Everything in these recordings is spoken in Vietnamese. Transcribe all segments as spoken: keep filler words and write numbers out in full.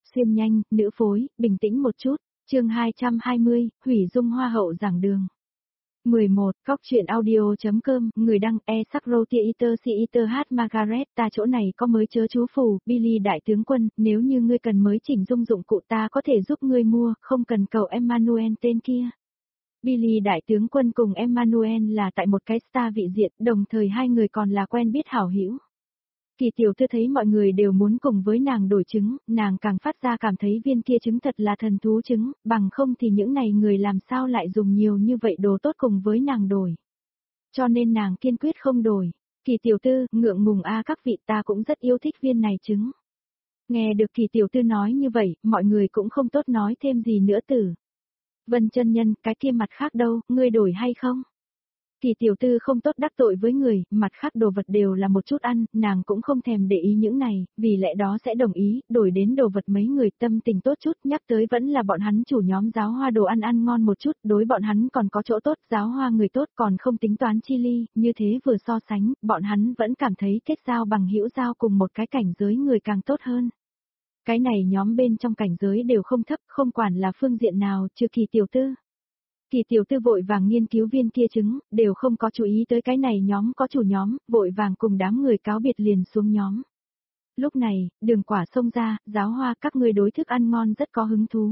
xuyên nhanh, nữ phối, bình tĩnh một chút, chương hai trăm hai mươi, hủy dung hoa hậu giảng đường. mười một, Cóc truyện audio.com, người đăng e sắc rotia iter si iter h Margaret, ta chỗ này có mới chớ chú phù, Billy đại tướng quân, nếu như ngươi cần mới chỉnh dung dụng cụ ta có thể giúp ngươi mua, không cần cầu Emmanuel tên kia. Billy đại tướng quân cùng Emmanuel là tại một cái star vị diện, đồng thời hai người còn là quen biết hảo hữu. Kỳ tiểu thư thấy mọi người đều muốn cùng với nàng đổi trứng, nàng càng phát ra cảm thấy viên kia trứng thật là thần thú trứng, bằng không thì những này người làm sao lại dùng nhiều như vậy đồ tốt cùng với nàng đổi. Cho nên nàng kiên quyết không đổi. Kỳ tiểu thư, ngượng ngùng a các vị, ta cũng rất yêu thích viên này trứng. Nghe được kỳ tiểu thư nói như vậy, mọi người cũng không tốt nói thêm gì nữa tử. Vân chân nhân, cái kia mặt khác đâu, ngươi đổi hay không? Kỳ tiểu thư không tốt đắc tội với người, mặt khác đồ vật đều là một chút ăn, nàng cũng không thèm để ý những này, vì lẽ đó sẽ đồng ý, đổi đến đồ vật mấy người tâm tình tốt chút, nhắc tới vẫn là bọn hắn chủ nhóm giáo hoa đồ ăn ăn ngon một chút, đối bọn hắn còn có chỗ tốt, giáo hoa người tốt còn không tính toán chi ly, như thế vừa so sánh, bọn hắn vẫn cảm thấy kết giao bằng hữu giao cùng một cái cảnh giới người càng tốt hơn. Cái này nhóm bên trong cảnh giới đều không thấp, không quản là phương diện nào, trừ kỳ tiểu thư. Kỳ tiểu thư vội vàng nghiên cứu viên kia trứng, đều không có chú ý tới cái này nhóm có chủ nhóm, vội vàng cùng đám người cáo biệt liền xuống nhóm. Lúc này, đường quả xông ra, giáo hoa các ngươi đối thức ăn ngon rất có hứng thú.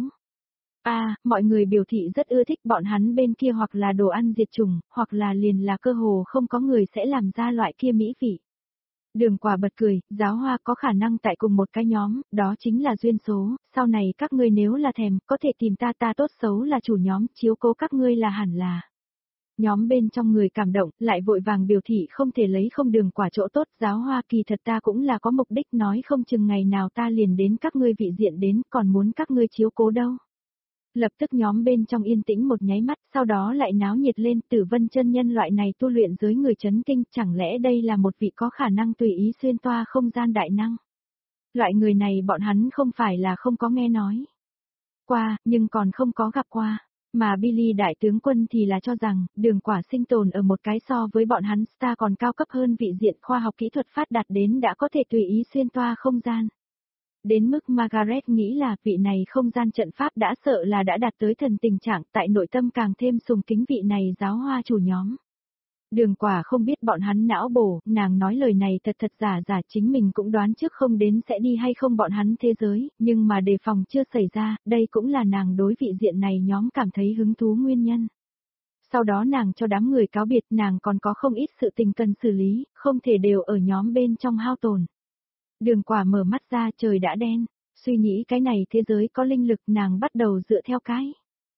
À, mọi người biểu thị rất ưa thích bọn hắn bên kia hoặc là đồ ăn diệt chủng, hoặc là liền là cơ hồ không có người sẽ làm ra loại kia mỹ vị. Đường quả bật cười, giáo hoa có khả năng tại cùng một cái nhóm, đó chính là duyên số, sau này các ngươi nếu là thèm, có thể tìm ta ta tốt xấu là chủ nhóm, chiếu cố các ngươi là hẳn là. Nhóm bên trong người cảm động, lại vội vàng biểu thị không thể lấy không đường quả chỗ tốt, giáo hoa kỳ thật ta cũng là có mục đích nói không chừng ngày nào ta liền đến các ngươi vị diện đến, còn muốn các ngươi chiếu cố đâu. Lập tức nhóm bên trong yên tĩnh một nháy mắt, sau đó lại náo nhiệt lên, Tử Vân chân nhân loại này tu luyện giới người chấn kinh, chẳng lẽ đây là một vị có khả năng tùy ý xuyên toa không gian đại năng. Loại người này bọn hắn không phải là không có nghe nói qua, nhưng còn không có gặp qua, mà Billy đại tướng quân thì là cho rằng, đường quả sinh tồn ở một cái so với bọn hắn star còn cao cấp hơn vị diện khoa học kỹ thuật phát đạt đến đã có thể tùy ý xuyên toa không gian. Đến mức Margaret nghĩ là vị này không gian trận pháp đã sợ là đã đạt tới thần tình trạng tại nội tâm càng thêm sùng kính vị này giáo hoa chủ nhóm. Đường quả không biết bọn hắn não bổ, nàng nói lời này thật thật giả giả chính mình cũng đoán trước không đến sẽ đi hay không bọn hắn thế giới, nhưng mà đề phòng chưa xảy ra, đây cũng là nàng đối vị diện này nhóm cảm thấy hứng thú nguyên nhân. Sau đó nàng cho đám người cáo biệt nàng còn có không ít sự tình cần xử lý, không thể đều ở nhóm bên trong hao tồn. Đường quả mở mắt ra trời đã đen, suy nghĩ cái này thế giới có linh lực nàng bắt đầu dựa theo cái.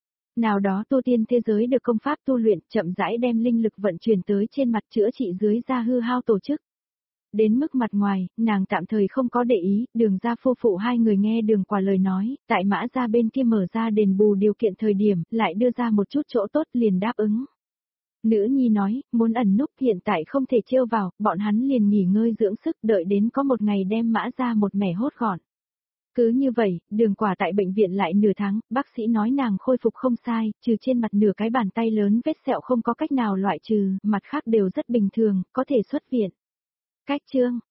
Nào đó tu tiên thế giới được công pháp tu luyện chậm rãi đem linh lực vận chuyển tới trên mặt chữa trị dưới da hư hao tổ chức. Đến mức mặt ngoài, nàng tạm thời không có để ý, đường ra phu phụ hai người nghe đường quả lời nói, tại mã ra bên kia mở ra đền bù điều kiện thời điểm, lại đưa ra một chút chỗ tốt liền đáp ứng. Nữ nhi nói, muốn ẩn núp hiện tại không thể trêu vào, bọn hắn liền nghỉ ngơi dưỡng sức đợi đến có một ngày đem mã ra một mẻ hốt gọn. Cứ như vậy, đường quả tại bệnh viện lại nửa tháng, bác sĩ nói nàng khôi phục không sai, trừ trên mặt nửa cái bàn tay lớn vết sẹo không có cách nào loại trừ, mặt khác đều rất bình thường, có thể xuất viện. Cách chương,